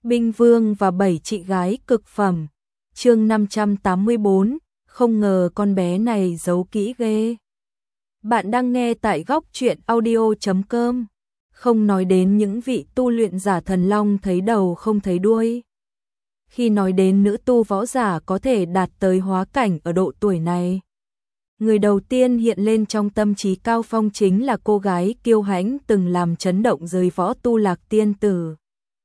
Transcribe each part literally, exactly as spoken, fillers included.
Binh Vương và bảy chị gái cực phẩm. Chương năm trăm tám mươi bốn, không ngờ con bé này giấu kỹ ghê. Bạn đang nghe tại góc truyện audio chấm com. Không nói đến những vị tu luyện giả thần long thấy đầu không thấy đuôi. Khi nói đến nữ tu võ giả có thể đạt tới hóa cảnh ở độ tuổi này, người đầu tiên hiện lên trong tâm trí Cao Phong chính là cô gái kiêu hãnh từng làm chấn động giới võ tu Lạc Tiên Tử.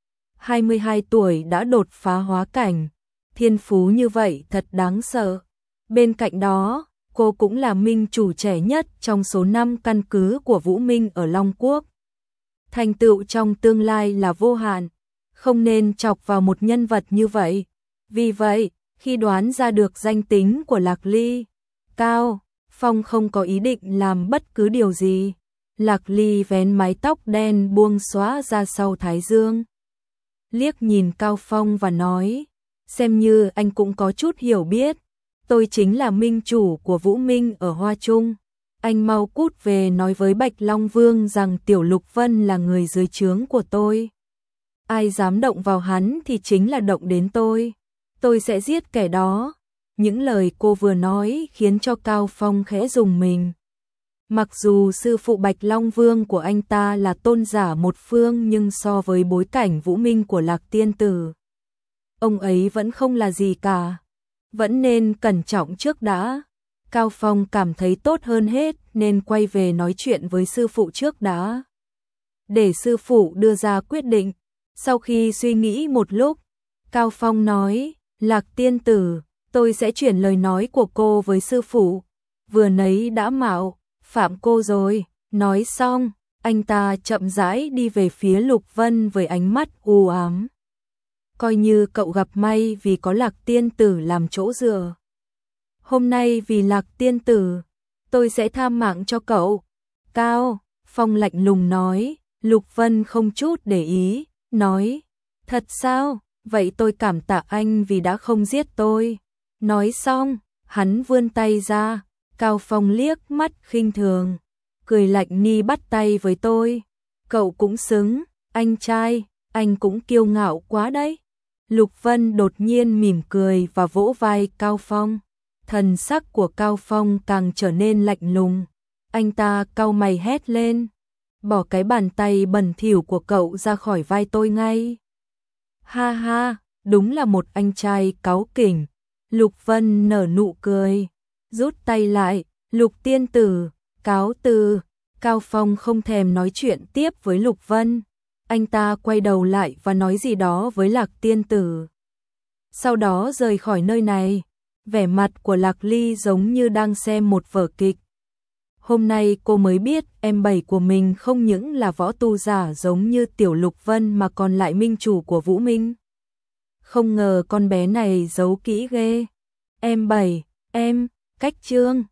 hai mươi hai tuổi đã đột phá hóa cảnh, thiên phú như vậy thật đáng sợ. Bên cạnh đó, cô cũng là minh chủ trẻ nhất trong số năm căn cứ của Vũ Minh ở Long Quốc. Thành tựu trong tương lai là vô hạn, không nên chọc vào một nhân vật như vậy. Vì vậy, khi đoán ra được danh tính của Lạc Ly, Cao Phong không có ý định làm bất cứ điều gì. Lạc Ly vén mái tóc đen buông xõa ra sau thái dương, liếc nhìn Cao Phong và nói, xem như anh cũng có chút hiểu biết, tôi chính là minh chủ của Vũ Minh ở Hoa Trung. Anh mau cút về nói với Bạch Long Vương rằng Tiểu Lục Vân là người dưới trướng của tôi. Ai dám động vào hắn thì chính là động đến tôi. Tôi sẽ giết kẻ đó. Những lời cô vừa nói khiến cho Cao Phong khẽ rùng mình. Mặc dù sư phụ Bạch Long Vương của anh ta là tôn giả một phương, nhưng so với bối cảnh Vũ Minh của Lạc Tiên Tử, ông ấy vẫn không là gì cả. Vẫn nên cẩn trọng trước đã. Cao Phong cảm thấy tốt hơn hết nên quay về nói chuyện với sư phụ trước đã, để sư phụ đưa ra quyết định. Sau khi suy nghĩ một lúc, Cao Phong nói, Lạc Tiên Tử, tôi sẽ chuyển lời nói của cô với sư phụ. Vừa nấy đã mạo phạm cô rồi. Nói xong, anh ta chậm rãi đi về phía Lục Vân với ánh mắt u ám. Coi như cậu gặp may vì có Lạc Tiên Tử làm chỗ dựa. Hôm nay vì Lạc Tiên Tử, tôi sẽ tha mạng cho cậu. Cao Phong lạnh lùng nói. Lục Vân không chút để ý, nói, thật sao? Vậy tôi cảm tạ anh vì đã không giết tôi. Nói xong, hắn vươn tay ra. Cao Phong liếc mắt khinh thường, cười lạnh, ni bắt tay với tôi. Cậu cũng xứng, anh trai, anh cũng kiêu ngạo quá đấy. Lục Vân đột nhiên mỉm cười và vỗ vai Cao Phong. Thần sắc của Cao Phong càng trở nên lạnh lùng. Anh ta cau mày hét lên, bỏ cái bàn tay bẩn thỉu của cậu ra khỏi vai tôi ngay. Ha ha, đúng là một anh trai cáu kỉnh. Lục Vân nở nụ cười, rút tay lại. Lục Tiên Tử, cáo từ. Cao Phong không thèm nói chuyện tiếp với Lục Vân. Anh ta quay đầu lại và nói gì đó với Lạc Tiên Tử, sau đó rời khỏi nơi này. Vẻ mặt của Lạc Ly giống như đang xem một vở kịch. Hôm nay cô mới biết em bảy của mình không những là võ tu giả giống như Tiểu Lục Vân mà còn lại minh chủ của Vũ Minh. Không ngờ con bé này giấu kỹ ghê. Em bảy, em, cách chương.